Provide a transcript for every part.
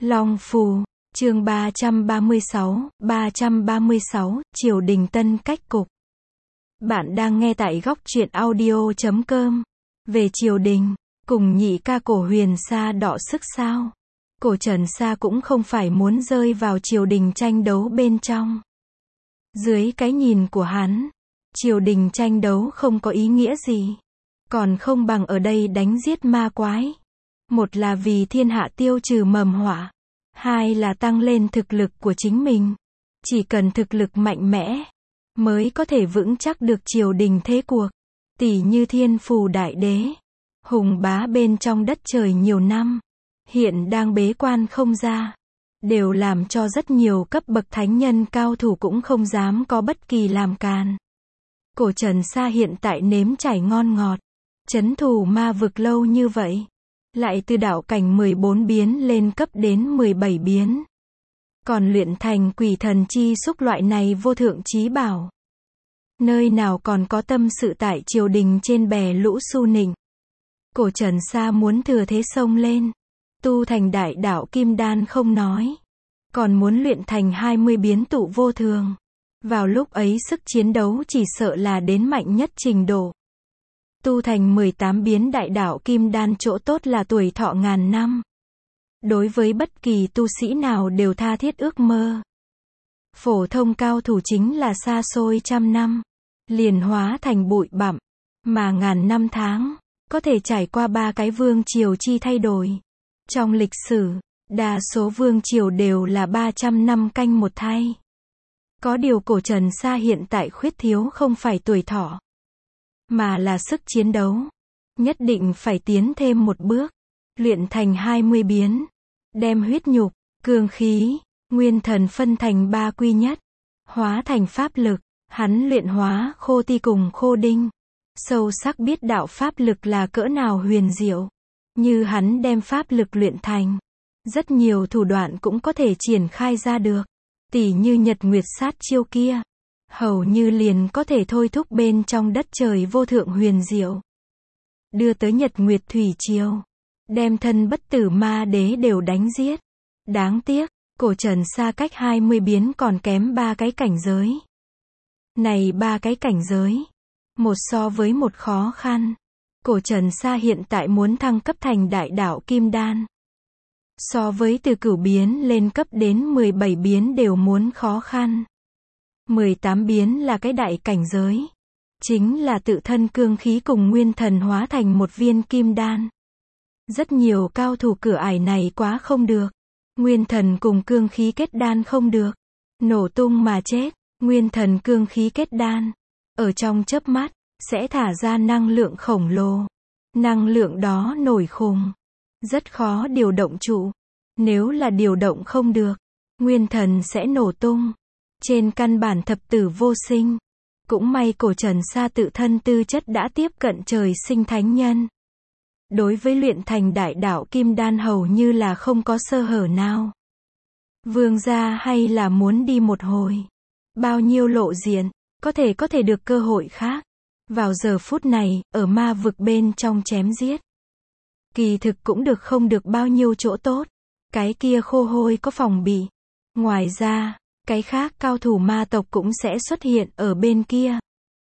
Long Phù, chương 336, Triều đình tân cách cục. Bạn đang nghe tại góc truyện audio.com. Về triều đình, cùng nhị ca Cổ Huyền Sa đọ sức sao? Cổ Trần Sa cũng không phải muốn rơi vào triều đình tranh đấu bên trong. Dưới cái nhìn của hắn, triều đình tranh đấu không có ý nghĩa gì. Còn không bằng ở đây đánh giết ma quái. Một là vì thiên hạ tiêu trừ mầm họa. Hai là tăng lên thực lực của chính mình. Chỉ cần thực lực mạnh mẽ, mới có thể vững chắc được triều đình thế cuộc. Tỷ như Thiên Phù Đại Đế, hùng bá bên trong đất trời nhiều năm, hiện đang bế quan không ra. Đều làm cho rất nhiều cấp bậc thánh nhân cao thủ cũng không dám có bất kỳ làm càn. Cổ Trần Sa hiện tại nếm trải ngon ngọt, trấn thủ ma vực lâu như vậy. Lại từ đạo cảnh 14 biến lên cấp đến 17 biến. Còn luyện thành quỷ thần chi xúc loại này vô thượng chí bảo. Nơi nào còn có tâm sự tại triều đình trên bè lũ su nịnh. Cổ Trần Sa muốn thừa thế xông lên. Tu thành đại đạo kim đan không nói. Còn muốn luyện thành 20 biến tụ vô thường. Vào lúc ấy sức chiến đấu chỉ sợ là đến mạnh nhất trình độ. Tu thành 18 biến đại đạo kim đan chỗ tốt là tuổi thọ ngàn năm. Đối với bất kỳ tu sĩ nào đều tha thiết ước mơ. Phổ thông cao thủ chính là xa xôi trăm năm, liền hóa thành bụi bặm, mà ngàn năm tháng, có thể trải qua 3 cái vương triều chi thay đổi. Trong lịch sử, đa số vương triều đều là 300 năm canh một thay. Có điều Cổ Trần Sa hiện tại khuyết thiếu không phải tuổi thọ, mà là sức chiến đấu. Nhất định phải tiến thêm một bước, luyện thành 20 biến, đem huyết nhục, cương khí, nguyên thần phân thành 3 quy nhất, hóa thành pháp lực. Hắn luyện hóa khô ti cùng khô đinh, sâu sắc biết đạo pháp lực là cỡ nào huyền diệu. Như hắn đem pháp lực luyện thành, rất nhiều thủ đoạn cũng có thể triển khai ra được. Tỷ như Nhật Nguyệt sát chiêu kia, hầu như liền có thể thôi thúc bên trong đất trời vô thượng huyền diệu. Đưa tới Nhật Nguyệt thủy triều, đem thân bất tử ma đế đều đánh giết. Đáng tiếc, Cổ Trần Sa cách 20 biến còn kém 3 cái cảnh giới. Này 3 cái cảnh giới, một so với một khó khăn. Cổ Trần Sa hiện tại muốn thăng cấp thành đại đạo kim đan. So với từ cửu biến lên cấp đến 17 biến đều muốn khó khăn. 18 biến là cái đại cảnh giới. Chính là tự thân cương khí cùng nguyên thần hóa thành một viên kim đan. Rất nhiều cao thủ cửa ải này quá không được. Nguyên thần cùng cương khí kết đan không được. Nổ tung mà chết. Nguyên thần cương khí kết đan. Ở trong chớp mắt, sẽ thả ra năng lượng khổng lồ. Năng lượng đó nổi khùng. Rất khó điều động trụ. Nếu là điều động không được, nguyên thần sẽ nổ tung. Trên căn bản thập tử vô sinh. Cũng may Cổ Trần Sa tự thân tư chất đã tiếp cận trời sinh thánh nhân. Đối với luyện thành đại đạo kim đan hầu như là không có sơ hở nào. Vương gia hay là muốn đi một hồi. Bao nhiêu lộ diện, có thể được cơ hội khác. Vào giờ phút này, ở ma vực bên trong chém giết. Kỳ thực cũng được không được bao nhiêu chỗ tốt. Cái kia khô hôi có phòng bị. Ngoài ra, cái khác cao thủ ma tộc cũng sẽ xuất hiện ở bên kia.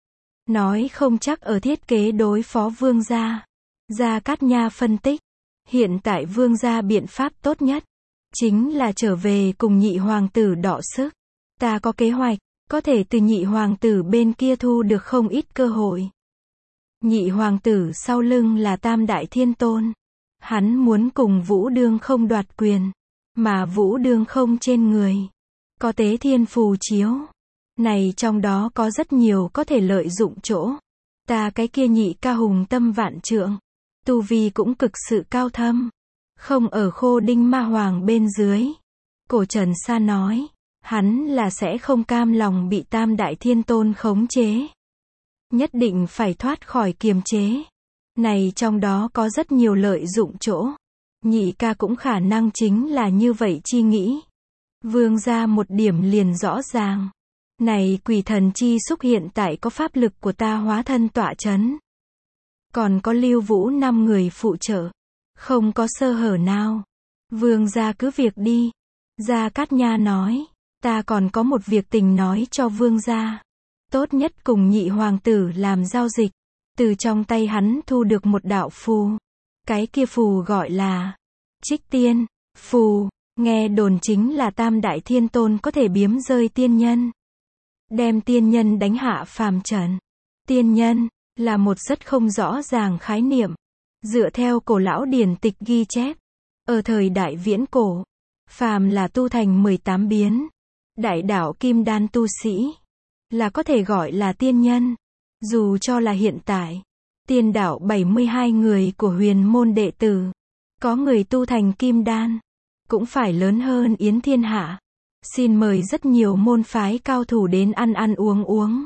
Nói không chắc ở thiết kế đối phó vương gia. Gia Cát Nha phân tích. Hiện tại vương gia biện pháp tốt nhất. Chính là trở về cùng nhị hoàng tử đọ sức. Ta có kế hoạch. Có thể từ nhị hoàng tử bên kia thu được không ít cơ hội. Nhị hoàng tử sau lưng là Tam Đại Thiên Tôn. Hắn muốn cùng Vũ Đương không đoạt quyền. Mà Vũ Đương không trên người. Có tế thiên phù chiếu. Này trong đó có rất nhiều có thể lợi dụng chỗ. Ta cái kia nhị ca hùng tâm vạn trượng. Tu vi cũng cực sự cao thâm. Không ở khô đinh ma hoàng bên dưới. Cổ Trần Sa nói. Hắn là sẽ không cam lòng bị Tam Đại Thiên Tôn khống chế. Nhất định phải thoát khỏi kiềm chế. Này trong đó có rất nhiều lợi dụng chỗ. Nhị ca cũng khả năng chính là như vậy chi nghĩ. Vương gia một điểm liền rõ ràng. Này quỷ thần chi xúc hiện tại có pháp lực của ta hóa thân tọa chấn. Còn có Lưu Vũ 5 người phụ trợ. Không có sơ hở nào. Vương gia cứ việc đi. Gia Cát Nha nói, ta còn có một việc tình nói cho vương gia. Tốt nhất cùng nhị hoàng tử làm giao dịch. Từ trong tay hắn thu được một đạo phù. Cái kia phù gọi là Trích Tiên phù, nghe đồn chính là Tam Đại Thiên Tôn có thể biếm rơi tiên nhân. Đem tiên nhân đánh hạ phàm trần. Tiên nhân là một rất không rõ ràng khái niệm. Dựa theo cổ lão điển tịch ghi chép, ở thời đại viễn cổ, phàm là tu thành 18 biến. Đại đạo kim đan tu sĩ là có thể gọi là tiên nhân. Dù cho là hiện tại, tiên đạo 72 người của huyền môn đệ tử, có người tu thành kim đan, cũng phải lớn hơn Yến Thiên Hạ. Xin mời rất nhiều môn phái cao thủ đến ăn ăn uống uống.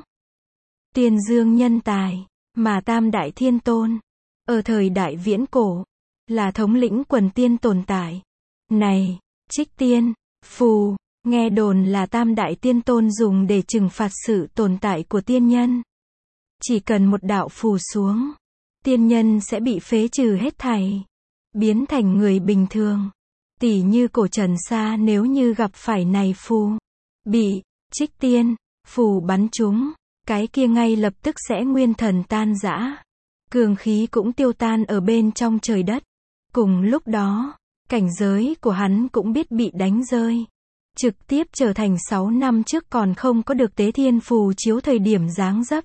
Tiên dương nhân tài, mà Tam Đại Thiên Tôn, ở thời đại viễn cổ, là thống lĩnh quần tiên tồn tại. Này, Trích Tiên phù, nghe đồn là Tam Đại Tiên Tôn dùng để trừng phạt sự tồn tại của tiên nhân. Chỉ cần một đạo phù xuống, tiên nhân sẽ bị phế trừ hết thảy, biến thành người bình thường. Tỉ như cổ Trần Sa nếu như gặp phải này phù, bị Trích Tiên phù bắn trúng, cái kia ngay lập tức sẽ nguyên thần tan rã, cường khí cũng tiêu tan ở bên trong trời đất. Cùng lúc đó, cảnh giới của hắn cũng biết bị đánh rơi, trực tiếp trở thành 6 năm trước còn không có được tế thiên phù chiếu thời điểm giáng dấp.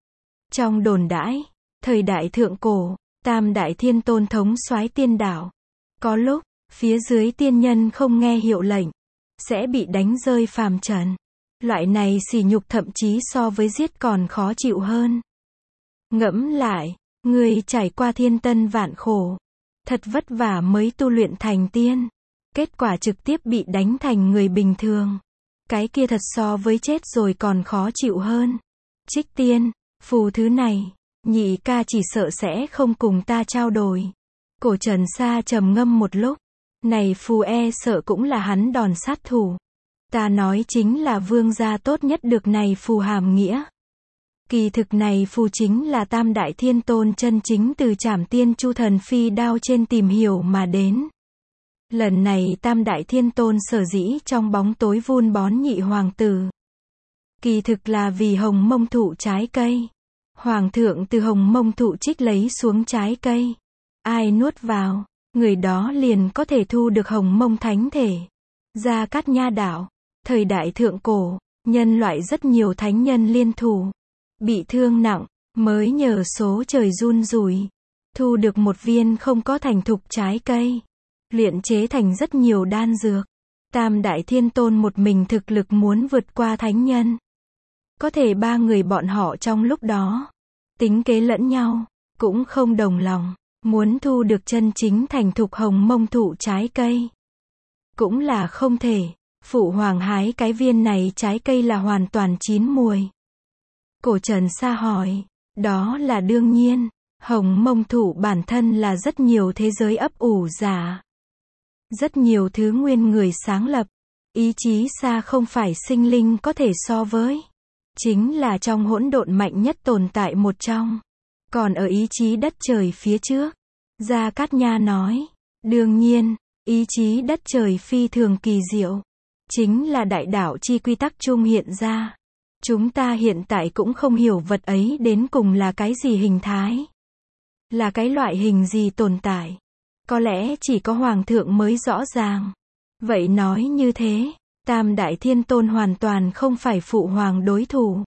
Trong đồn đãi, thời đại thượng cổ, Tam Đại Thiên Tôn thống soái tiên đảo. Có lúc, phía dưới tiên nhân không nghe hiệu lệnh, sẽ bị đánh rơi phàm trần. Loại này sỉ nhục thậm chí so với giết còn khó chịu hơn. Ngẫm lại, người trải qua thiên tân vạn khổ, thật vất vả mới tu luyện thành tiên, kết quả trực tiếp bị đánh thành người bình thường. Cái kia thật so với chết rồi còn khó chịu hơn. Trích Tiên phù thứ này, nhị ca chỉ sợ sẽ không cùng ta trao đổi. Cổ Trần Sa trầm ngâm một lúc, này phù sợ cũng là hắn đòn sát thủ. Ta nói chính là vương gia tốt nhất được này phù hàm nghĩa. Kỳ thực này phù chính là Tam Đại Thiên Tôn chân chính từ Trảm Tiên Chu Thần Phi đao trên tìm hiểu mà đến. Lần này Tam Đại Thiên Tôn sở dĩ trong bóng tối vun bón nhị hoàng tử, kỳ thực là vì hồng mông thụ trái cây. Hoàng thượng từ hồng mông thụ trích lấy xuống trái cây. Ai nuốt vào, người đó liền có thể thu được hồng mông thánh thể. Gia Cát Nha đạo, thời đại thượng cổ, nhân loại rất nhiều thánh nhân liên thủ, bị thương nặng, mới nhờ số trời run rủi, thu được một viên không có thành thục trái cây, luyện chế thành rất nhiều đan dược. Tam Đại Thiên Tôn một mình thực lực muốn vượt qua thánh nhân. Có thể ba người bọn họ trong lúc đó, tính kế lẫn nhau, cũng không đồng lòng, muốn thu được chân chính thành thục hồng mông thụ trái cây. Cũng là không thể, phụ hoàng hái cái viên này trái cây là hoàn toàn chín mùi. Cổ Trần Sa hỏi, đó là đương nhiên, hồng mông thụ bản thân là rất nhiều thế giới ấp ủ giả. Rất nhiều thứ nguyên người sáng lập, ý chí xa không phải sinh linh có thể so với. Chính là trong hỗn độn mạnh nhất tồn tại một trong. Còn ở ý chí đất trời phía trước, Gia Cát Nha nói, đương nhiên, ý chí đất trời phi thường kỳ diệu, chính là đại đạo chi quy tắc chung hiện ra. Chúng ta hiện tại cũng không hiểu vật ấy đến cùng là cái gì hình thái, là cái loại hình gì tồn tại. Có lẽ chỉ có Hoàng thượng mới rõ ràng. Vậy nói như thế, Tam Đại Thiên Tôn hoàn toàn không phải phụ hoàng đối thủ.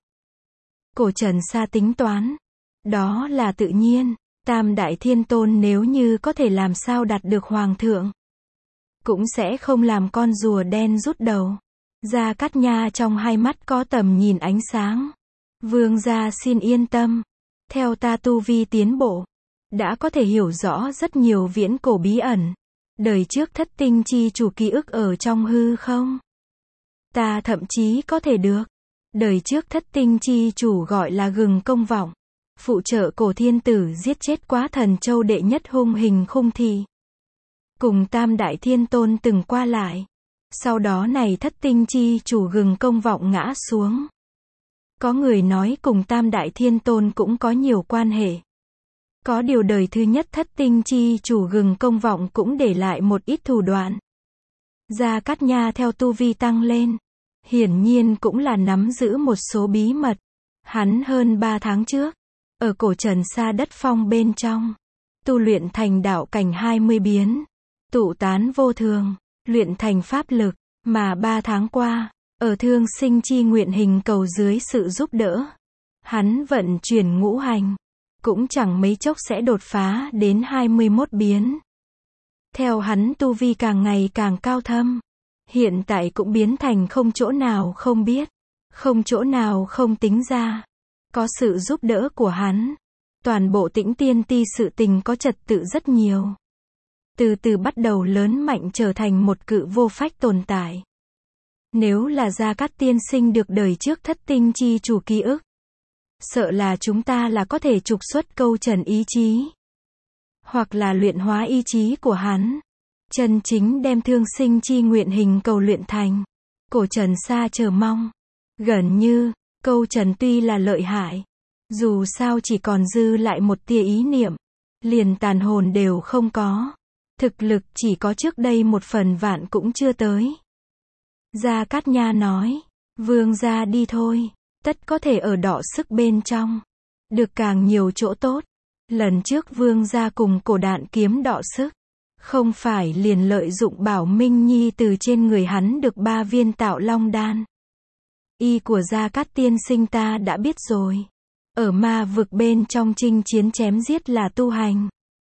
Cổ Trần Sa tính toán, đó là tự nhiên. Tam Đại Thiên Tôn nếu như có thể làm sao đạt được Hoàng thượng, cũng sẽ không làm con rùa đen rút đầu. Gia Cát Nha trong hai mắt có tầm nhìn ánh sáng. Vương gia xin yên tâm. Theo ta tu vi tiến bộ, đã có thể hiểu rõ rất nhiều viễn cổ bí ẩn. Đời trước thất tinh chi chủ ký ức ở trong hư không. Ta thậm chí có thể được. Đời trước thất tinh chi chủ gọi là Gừng Công Vọng, phụ trợ cổ thiên tử giết chết Quá Thần Châu đệ nhất hung hình khung thị. Cùng Tam Đại Thiên Tôn từng qua lại. Sau đó này thất tinh chi chủ Gừng Công Vọng ngã xuống. Có người nói cùng Tam Đại Thiên Tôn cũng có nhiều quan hệ. Có điều đời thứ nhất thất tinh chi chủ Gừng Công Vọng cũng để lại một ít thủ đoạn. Gia Cát Nha theo tu vi tăng lên, hiển nhiên cũng là nắm giữ một số bí mật. Hắn hơn 3 tháng trước, ở cổ trần sa đất phong bên trong, tu luyện thành đạo cảnh 20 biến, tụ tán vô thường, luyện thành pháp lực, mà 3 tháng qua, ở thương sinh chi nguyện hình cầu dưới sự giúp đỡ, hắn vận chuyển ngũ hành, cũng chẳng mấy chốc sẽ đột phá đến 21 biến. Theo hắn tu vi càng ngày càng cao thâm, hiện tại cũng biến thành không chỗ nào không biết, không chỗ nào không tính ra. Có sự giúp đỡ của hắn, toàn bộ Tĩnh Tiên Ti sự tình có trật tự rất nhiều. Từ từ bắt đầu lớn mạnh trở thành một cự vô phách tồn tại. Nếu là Gia Cát tiên sinh được đời trước thất tinh chi chủ ký ức, sợ là chúng ta là có thể trục xuất câu trần ý chí, hoặc là luyện hóa ý chí của hắn, chân chính đem thương sinh chi nguyện hình cầu luyện thành. Cổ trần sa chờ mong. Gần như, câu trần tuy là lợi hại, dù sao chỉ còn dư lại một tia ý niệm, liền tàn hồn đều không có. Thực lực chỉ có trước đây 1/1000 cũng chưa tới. Gia Cát Nha nói, vương gia đi thôi, tất có thể ở đọ sức bên trong, được càng nhiều chỗ tốt. Lần trước vương gia cùng Cổ Đạn kiếm đọ sức, không phải liền lợi dụng Bảo Minh Nhi từ trên người hắn được 3 viên Tạo Long đan. Y của Gia Cát tiên sinh ta đã biết rồi. Ở ma vực bên trong chinh chiến chém giết là tu hành.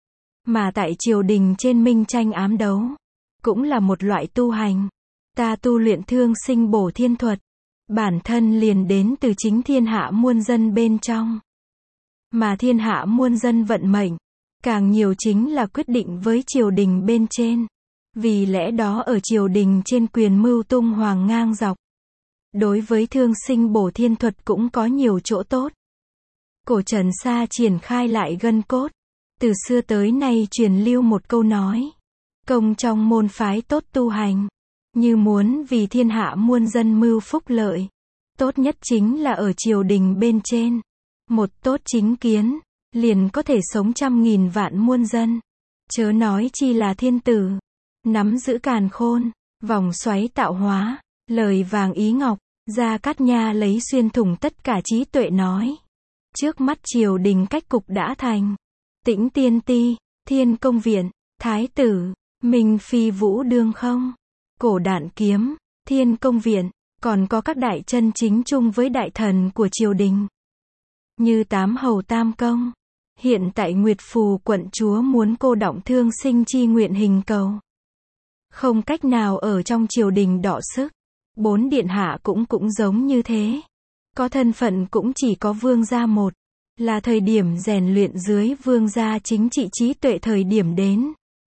Mà tại triều đình trên minh tranh ám đấu, cũng là một loại tu hành. Ta tu luyện thương sinh bổ thiên thuật, bản thân liền đến từ chính thiên hạ muôn dân bên trong. Mà thiên hạ muôn dân vận mệnh, càng nhiều chính là quyết định với triều đình bên trên. Vì lẽ đó ở triều đình trên quyền mưu tung hoàng ngang dọc. Đối với thương sinh bổ thiên thuật cũng có nhiều chỗ tốt. Cổ trần sa triển khai lại gân cốt. Từ xưa tới nay truyền lưu một câu nói. Công trong môn phái tốt tu hành. Như muốn vì thiên hạ muôn dân mưu phúc lợi. Tốt nhất chính là ở triều đình bên trên. Một tốt chính kiến, liền có thể sống 100.000 vạn muôn dân. Chớ nói chi là thiên tử. Nắm giữ càn khôn, vòng xoáy tạo hóa, lời vàng ý ngọc. Gia Cát Nha lấy xuyên thủng tất cả trí tuệ nói. Trước mắt triều đình cách cục đã thành. Tĩnh Tiên Ti, Thiên Công Viện, Thái tử, Minh Phi Vũ Đương không, Cổ Đạn kiếm, Thiên Công Viện, còn có các đại chân chính chung với đại thần của triều đình. Như Tám Hầu Tam Công. Hiện tại Nguyệt Phù quận chúa muốn cô đọng thương sinh chi nguyện hình cầu. Không cách nào ở trong triều đình đọ sức. 4 điện hạ cũng giống như thế. Có thân phận cũng chỉ có vương gia một. Là thời điểm rèn luyện dưới vương gia chính trị trí tuệ thời điểm đến.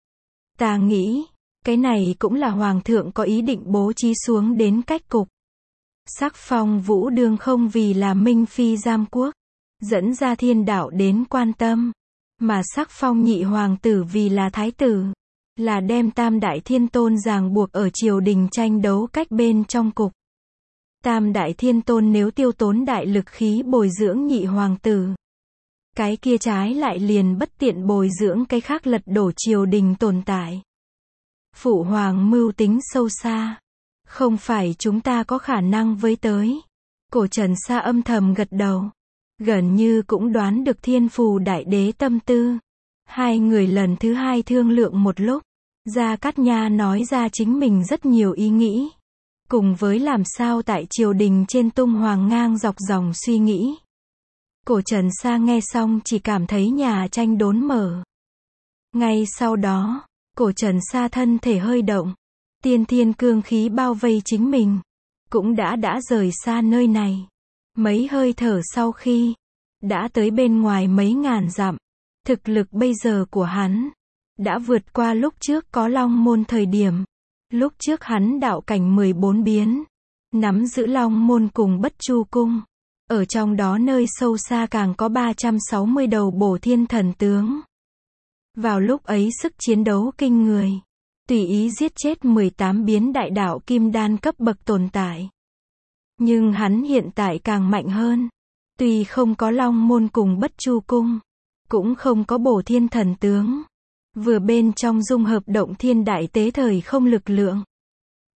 Ta nghĩ, cái này cũng là hoàng thượng có ý định bố trí xuống đến cách cục. Sắc Phong Vũ Đương không vì là Minh Phi giam quốc, dẫn ra thiên đạo đến quan tâm. Mà Sắc Phong nhị hoàng tử vì là thái tử, là đem Tam Đại Thiên Tôn ràng buộc ở triều đình tranh đấu cách bên trong cục. Tam Đại Thiên Tôn nếu tiêu tốn đại lực khí bồi dưỡng nhị hoàng tử, cái kia trái lại liền bất tiện bồi dưỡng cái khác lật đổ triều đình tồn tại. Phụ hoàng mưu tính sâu xa, không phải chúng ta có khả năng với tới. Cổ trần sa âm thầm gật đầu, gần như cũng đoán được Thiên Phù Đại Đế tâm tư. Hai người lần thứ hai thương lượng một lúc, Gia Cát Nha nói ra chính mình rất nhiều ý nghĩ, cùng với làm sao tại triều đình trên tung hoàng ngang dọc dòng suy nghĩ. Cổ trần sa nghe xong chỉ cảm thấy nhà tranh đốn mở. Ngay sau đó, cổ trần sa thân thể hơi động, tiên thiên cương khí bao vây chính mình, cũng đã rời xa nơi này. Mấy hơi thở sau khi đã tới bên ngoài mấy ngàn dặm, thực lực bây giờ của hắn đã vượt qua lúc trước có Long Môn thời điểm. Lúc trước hắn đạo cảnh 14 biến, nắm giữ Long Môn cùng Bất Chu Cung. Ở trong đó nơi sâu xa càng có 360 đầu bổ thiên thần tướng. Vào lúc ấy sức chiến đấu kinh người, tùy ý giết chết 18 biến đại đạo kim đan cấp bậc tồn tại. Nhưng hắn hiện tại càng mạnh hơn. Tuy không có Long Môn cùng Bất Chu Cung, cũng không có bổ thiên thần tướng. Vừa bên trong dung hợp động thiên đại tế thời không lực lượng.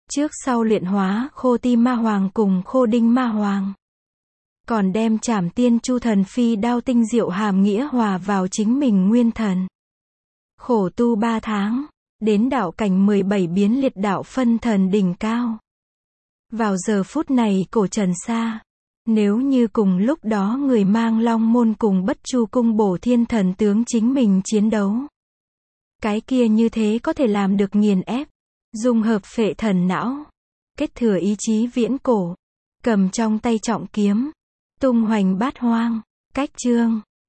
Trước sau luyện hóa Khô Ti Ma Hoàng cùng Khô Đinh Ma Hoàng. Còn đem Trảm Tiên Chu Thần Phi đao tinh diệu hàm nghĩa hòa vào chính mình nguyên thần. Khổ tu 3 tháng, đến đạo cảnh 17 biến liệt đạo phân thần đỉnh cao. Vào giờ phút này cổ trần sa, nếu như cùng lúc đó người mang Long Môn cùng Bất Chu cung bổ thiên thần tướng chính mình chiến đấu, cái kia như thế có thể làm được nghiền ép, dung hợp phệ thần não, kết thừa ý chí viễn cổ, cầm trong tay trọng kiếm, tung hoành bát hoang, cách chương.